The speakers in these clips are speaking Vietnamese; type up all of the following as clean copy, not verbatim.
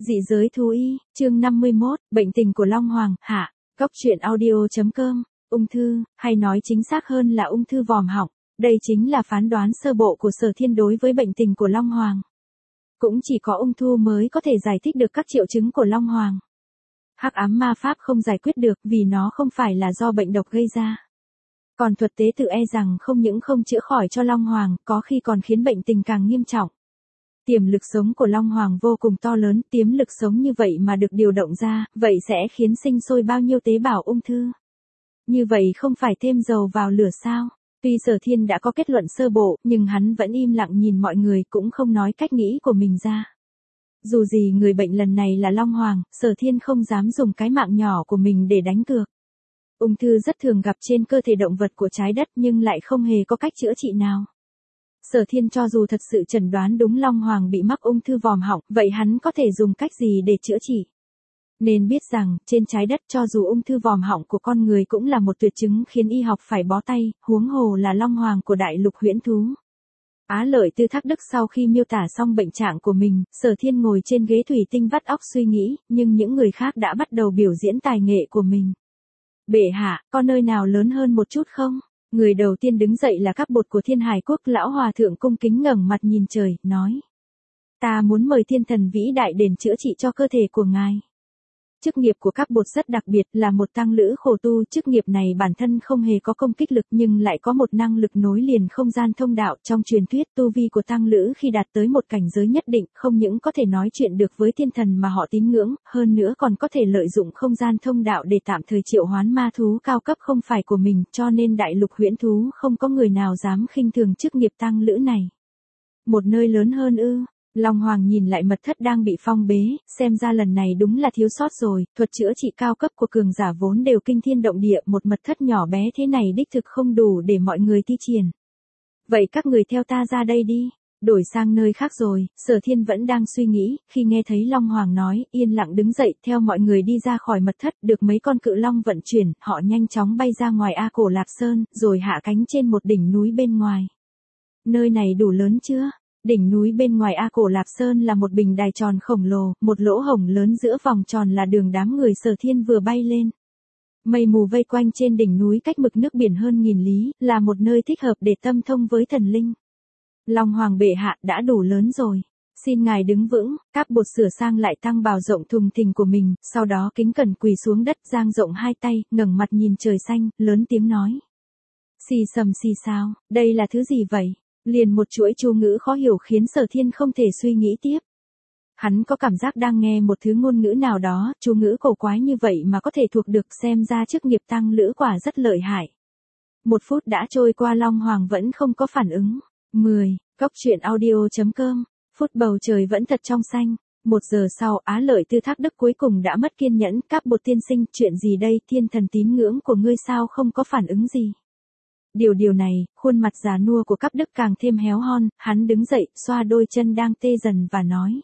Dị giới thú y, chương 51, bệnh tình của Long Hoàng, hạ. Góc truyện audio.com, ung thư, hay nói chính xác hơn là ung thư vòm họng. Đây chính là phán đoán sơ bộ của Sở Thiên đối với bệnh tình của Long Hoàng. Cũng chỉ có ung thư mới có thể giải thích được các triệu chứng của Long Hoàng. Hắc ám ma pháp không giải quyết được vì nó không phải là do bệnh độc gây ra. Còn thuật tế tự e rằng không những không chữa khỏi cho Long Hoàng, có khi còn khiến bệnh tình càng nghiêm trọng. Tiềm lực sống của Long Hoàng vô cùng to lớn, tiềm lực sống như vậy mà được điều động ra, vậy sẽ khiến sinh sôi bao nhiêu tế bào ung thư. Như vậy không phải thêm dầu vào lửa sao? Tuy Sở Thiên đã có kết luận sơ bộ, nhưng hắn vẫn im lặng nhìn mọi người cũng không nói cách nghĩ của mình ra. Dù gì người bệnh lần này là Long Hoàng, Sở Thiên không dám dùng cái mạng nhỏ của mình để đánh cược. Ung thư rất thường gặp trên cơ thể động vật của trái đất nhưng lại không hề có cách chữa trị nào. Sở Thiên cho dù thật sự chẩn đoán đúng Long Hoàng bị mắc ung thư vòm họng, vậy hắn có thể dùng cách gì để chữa trị? Nên biết rằng, trên trái đất cho dù ung thư vòm họng của con người cũng là một tuyệt chứng khiến y học phải bó tay, huống hồ là Long Hoàng của đại lục huyễn thú. Á Lợi Tư Thác Đức sau khi miêu tả xong bệnh trạng của mình, Sở Thiên ngồi trên ghế thủy tinh vắt óc suy nghĩ, nhưng những người khác đã bắt đầu biểu diễn tài nghệ của mình. Bệ hạ, có nơi nào lớn hơn một chút không? Người đầu tiên đứng dậy là các bột của Thiên Hải Quốc, lão hòa thượng cung kính ngẩng mặt nhìn trời, nói. Ta muốn mời thiên thần vĩ đại đến chữa trị cho cơ thể của ngài. Chức nghiệp của các bột rất đặc biệt, là một tăng lữ khổ tu. Chức nghiệp này bản thân không hề có công kích lực nhưng lại có một năng lực nối liền không gian thông đạo. Trong truyền thuyết, tu vi của tăng lữ khi đạt tới một cảnh giới nhất định, không những có thể nói chuyện được với thiên thần mà họ tín ngưỡng, hơn nữa còn có thể lợi dụng không gian thông đạo để tạm thời triệu hoán ma thú cao cấp không phải của mình, cho nên đại lục huyễn thú không có người nào dám khinh thường chức nghiệp tăng lữ này. Một nơi lớn hơn ư? Long Hoàng nhìn lại mật thất đang bị phong bế, xem ra lần này đúng là thiếu sót rồi, thuật chữa trị cao cấp của cường giả vốn đều kinh thiên động địa, một mật thất nhỏ bé thế này đích thực không đủ để mọi người thi triển. Vậy các người theo ta ra đây đi, đổi sang nơi khác rồi. Sở Thiên vẫn đang suy nghĩ, khi nghe thấy Long Hoàng nói, yên lặng đứng dậy, theo mọi người đi ra khỏi mật thất, được mấy con cự long vận chuyển, họ nhanh chóng bay ra ngoài A Cổ Lạp Sơn, rồi hạ cánh trên một đỉnh núi bên ngoài. Nơi này đủ lớn chưa? Đỉnh núi bên ngoài A Cổ Lạp Sơn là một bình đài tròn khổng lồ, một lỗ hổng lớn giữa vòng tròn là đường đám người Sở Thiên vừa bay lên. Mây mù vây quanh trên đỉnh núi cách mực nước biển hơn 1000 lý, là một nơi thích hợp để tâm thông với thần linh. Long Hoàng bệ hạ đã đủ lớn rồi. Xin ngài đứng vững. Các bột sửa sang lại tăng bào rộng thùng thình của mình, sau đó kính cẩn quỳ xuống đất, dang rộng hai tay, ngẩng mặt nhìn trời xanh, lớn tiếng nói. Xì xầm xì sao, đây là thứ gì vậy? Liền một chuỗi chú ngữ khó hiểu khiến Sở Thiên không thể suy nghĩ tiếp. Hắn có cảm giác đang nghe một thứ ngôn ngữ nào đó, chú ngữ cổ quái như vậy mà có thể thuộc được, xem ra chức nghiệp tăng lữ quả rất lợi hại. 1 phút đã trôi qua, Long Hoàng vẫn không có phản ứng. 10. Góc truyện audio.com. Phút bầu trời vẫn thật trong xanh. 1 giờ sau, Á Lợi Tư Thác Đức cuối cùng đã mất kiên nhẫn. Các bột tiên sinh, chuyện gì đây? Thiên thần tín ngưỡng của ngươi sao không có phản ứng gì? Điều này, khuôn mặt già nua của Cáp Đức càng thêm héo hon, hắn đứng dậy, xoa đôi chân đang tê dần và nói.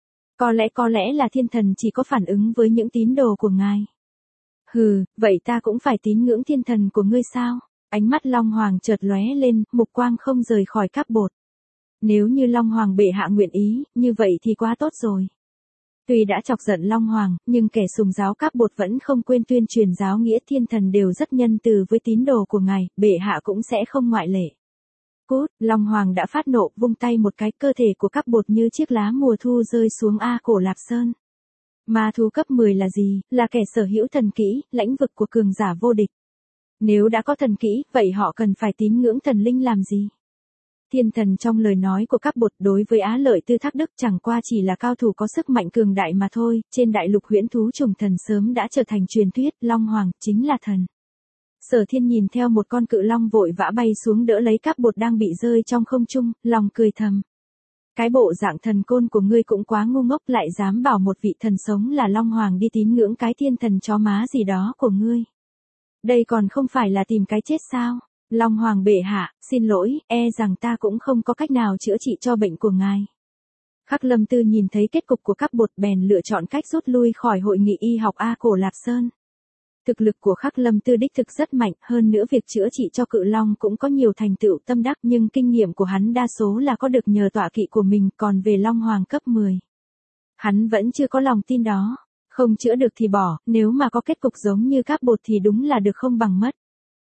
Có lẽ là thiên thần chỉ có phản ứng với những tín đồ của ngài. Hừ, vậy ta cũng phải tín ngưỡng thiên thần của ngươi sao? Ánh mắt Long Hoàng chợt lóe lên, mục quang không rời khỏi các bột. Nếu như Long Hoàng bệ hạ nguyện ý, như vậy thì quá tốt rồi. Tuy đã chọc giận Long Hoàng, nhưng kẻ sùng giáo các bột vẫn không quên tuyên truyền giáo nghĩa, thiên thần đều rất nhân từ với tín đồ của ngài, bệ hạ cũng sẽ không ngoại lệ. Cút, Long Hoàng đã phát nộ, vung tay một cái, cơ thể của các bột như chiếc lá mùa thu rơi xuống A Cổ Lạp Sơn. Ma thú cấp 10 là gì? Là kẻ sở hữu thần kỹ, lãnh vực của cường giả vô địch. Nếu đã có thần kỹ, vậy họ cần phải tín ngưỡng thần linh làm gì? Thiên thần trong lời nói của các bột đối với Á Lợi Tư Thác Đức chẳng qua chỉ là cao thủ có sức mạnh cường đại mà thôi, trên đại lục huyễn thú trùng thần sớm đã trở thành truyền thuyết, Long Hoàng chính là thần. Sở Thiên nhìn theo một con cự long vội vã bay xuống đỡ lấy các bột đang bị rơi trong không trung, lòng cười thầm. Cái bộ dạng thần côn của ngươi cũng quá ngu ngốc, lại dám bảo một vị thần sống là Long Hoàng đi tín ngưỡng cái thiên thần chó má gì đó của ngươi. Đây còn không phải là tìm cái chết sao? Long Hoàng bệ hạ, xin lỗi, e rằng ta cũng không có cách nào chữa trị cho bệnh của ngài. Khắc Lâm Tư nhìn thấy kết cục của các bột bèn lựa chọn cách rút lui khỏi hội nghị y học A Cổ Lạp Sơn. Thực lực của Khắc Lâm Tư đích thực rất mạnh, hơn nữa việc chữa trị cho cự long cũng có nhiều thành tựu tâm đắc, nhưng kinh nghiệm của hắn đa số là có được nhờ tọa kỵ của mình, còn về Long Hoàng cấp 10. Hắn vẫn chưa có lòng tin đó. Không chữa được thì bỏ, nếu mà có kết cục giống như các bột thì đúng là được không bằng mất.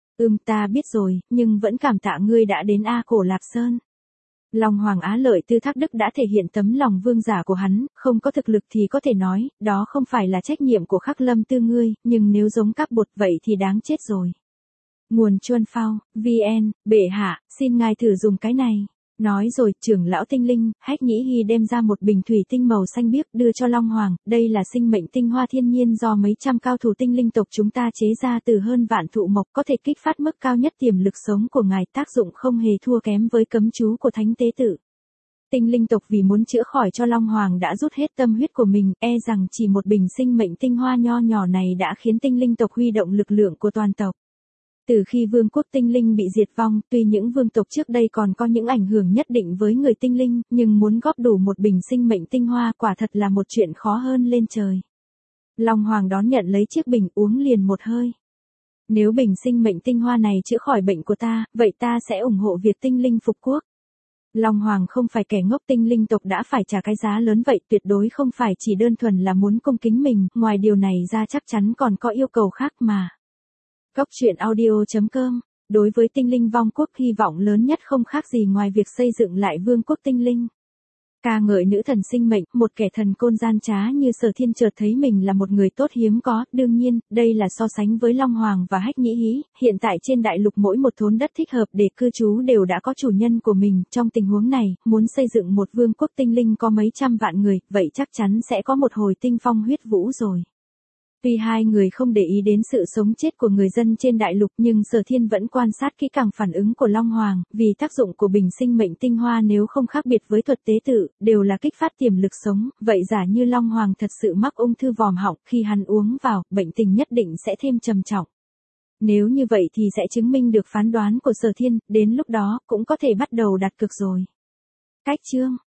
Ta biết rồi, nhưng vẫn cảm tạ ngươi đã đến A Cổ Lạp Sơn. Long Hoàng Á Lợi Tư Thác Đức đã thể hiện tấm lòng vương giả của hắn, không có thực lực thì có thể nói, đó không phải là trách nhiệm của Khắc Lâm Tư ngươi, nhưng nếu giống các bột vậy thì đáng chết rồi. Nguồn Chuân Phao, VN, bệ hạ, xin ngài thử dùng cái này. Nói rồi, trưởng lão tinh linh, Hách Nhĩ Hy đem ra một bình thủy tinh màu xanh biếc đưa cho Long Hoàng, đây là sinh mệnh tinh hoa thiên nhiên do mấy trăm cao thủ tinh linh tộc chúng ta chế ra từ hơn vạn thụ mộc, có thể kích phát mức cao nhất tiềm lực sống của ngài, tác dụng không hề thua kém với cấm chú của thánh tế tử. Tinh linh tộc vì muốn chữa khỏi cho Long Hoàng đã rút hết tâm huyết của mình, e rằng chỉ một bình sinh mệnh tinh hoa nho nhỏ này đã khiến tinh linh tộc huy động lực lượng của toàn tộc. Từ khi vương quốc tinh linh bị diệt vong, tuy những vương tộc trước đây còn có những ảnh hưởng nhất định với người tinh linh, nhưng muốn góp đủ một bình sinh mệnh tinh hoa quả thật là một chuyện khó hơn lên trời. Long Hoàng đón nhận lấy chiếc bình uống liền một hơi. Nếu bình sinh mệnh tinh hoa này chữa khỏi bệnh của ta, vậy ta sẽ ủng hộ việc tinh linh phục quốc. Long Hoàng không phải kẻ ngốc, tinh linh tộc đã phải trả cái giá lớn vậy, tuyệt đối không phải chỉ đơn thuần là muốn cung kính mình, ngoài điều này ra chắc chắn còn có yêu cầu khác mà. Góc truyện audio.com. Đối với tinh linh vong quốc, hy vọng lớn nhất không khác gì ngoài việc xây dựng lại vương quốc tinh linh. Ca ngợi nữ thần sinh mệnh, một kẻ thần côn gian trá như Sở Thiên chợt thấy mình là một người tốt hiếm có, đương nhiên, đây là so sánh với Long Hoàng và Hách Nhĩ Hí, hiện tại trên đại lục mỗi một thốn đất thích hợp để cư trú đều đã có chủ nhân của mình, trong tình huống này, muốn xây dựng một vương quốc tinh linh có mấy trăm vạn người, vậy chắc chắn sẽ có một hồi tinh phong huyết vũ rồi. Tuy hai người không để ý đến sự sống chết của người dân trên đại lục nhưng Sở Thiên vẫn quan sát kỹ càng phản ứng của Long Hoàng, vì tác dụng của bình sinh mệnh tinh hoa nếu không khác biệt với thuật tế tự, đều là kích phát tiềm lực sống, vậy giả như Long Hoàng thật sự mắc ung thư vòm họng, khi hắn uống vào, bệnh tình nhất định sẽ thêm trầm trọng. Nếu như vậy thì sẽ chứng minh được phán đoán của Sở Thiên, đến lúc đó cũng có thể bắt đầu đặt cược rồi. Cách chương